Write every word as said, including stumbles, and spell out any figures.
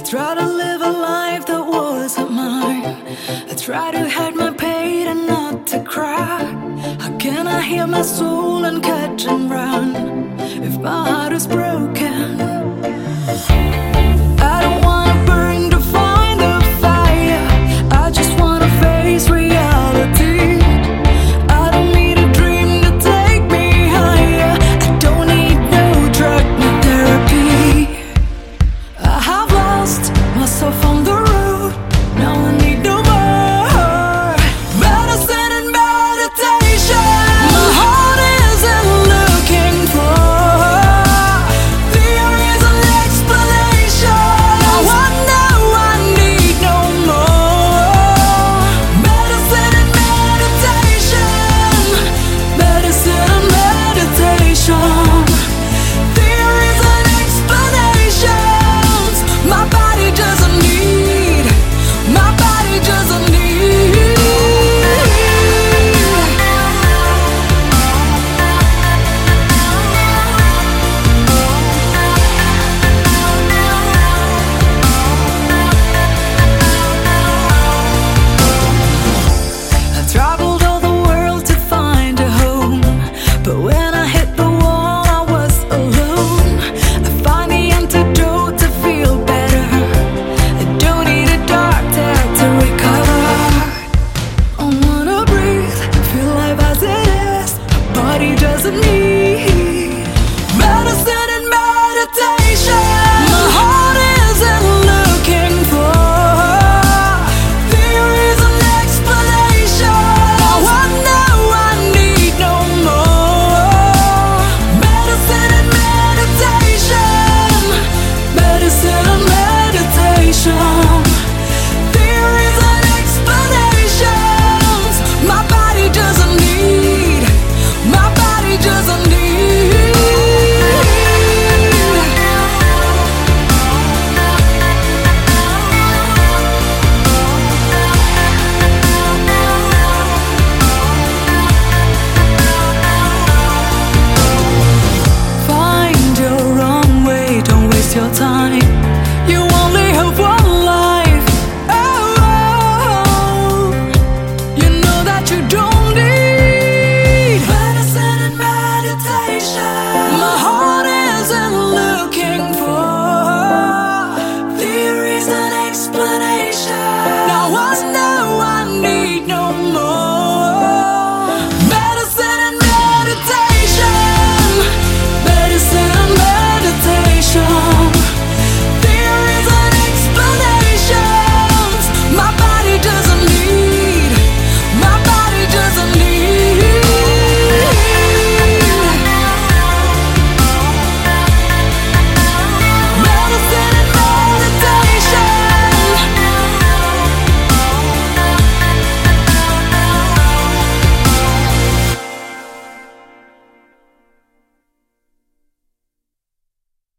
try to live a life that wasn't mine. I try to hide my pain and not to cry. How can I heal my soul and catch and run if my heart is broken? I don't wanna burn to find the fire. I just wanna face reality. I don't need a dream to take me higher. I don't need no drug, no therapy. I have lost myself on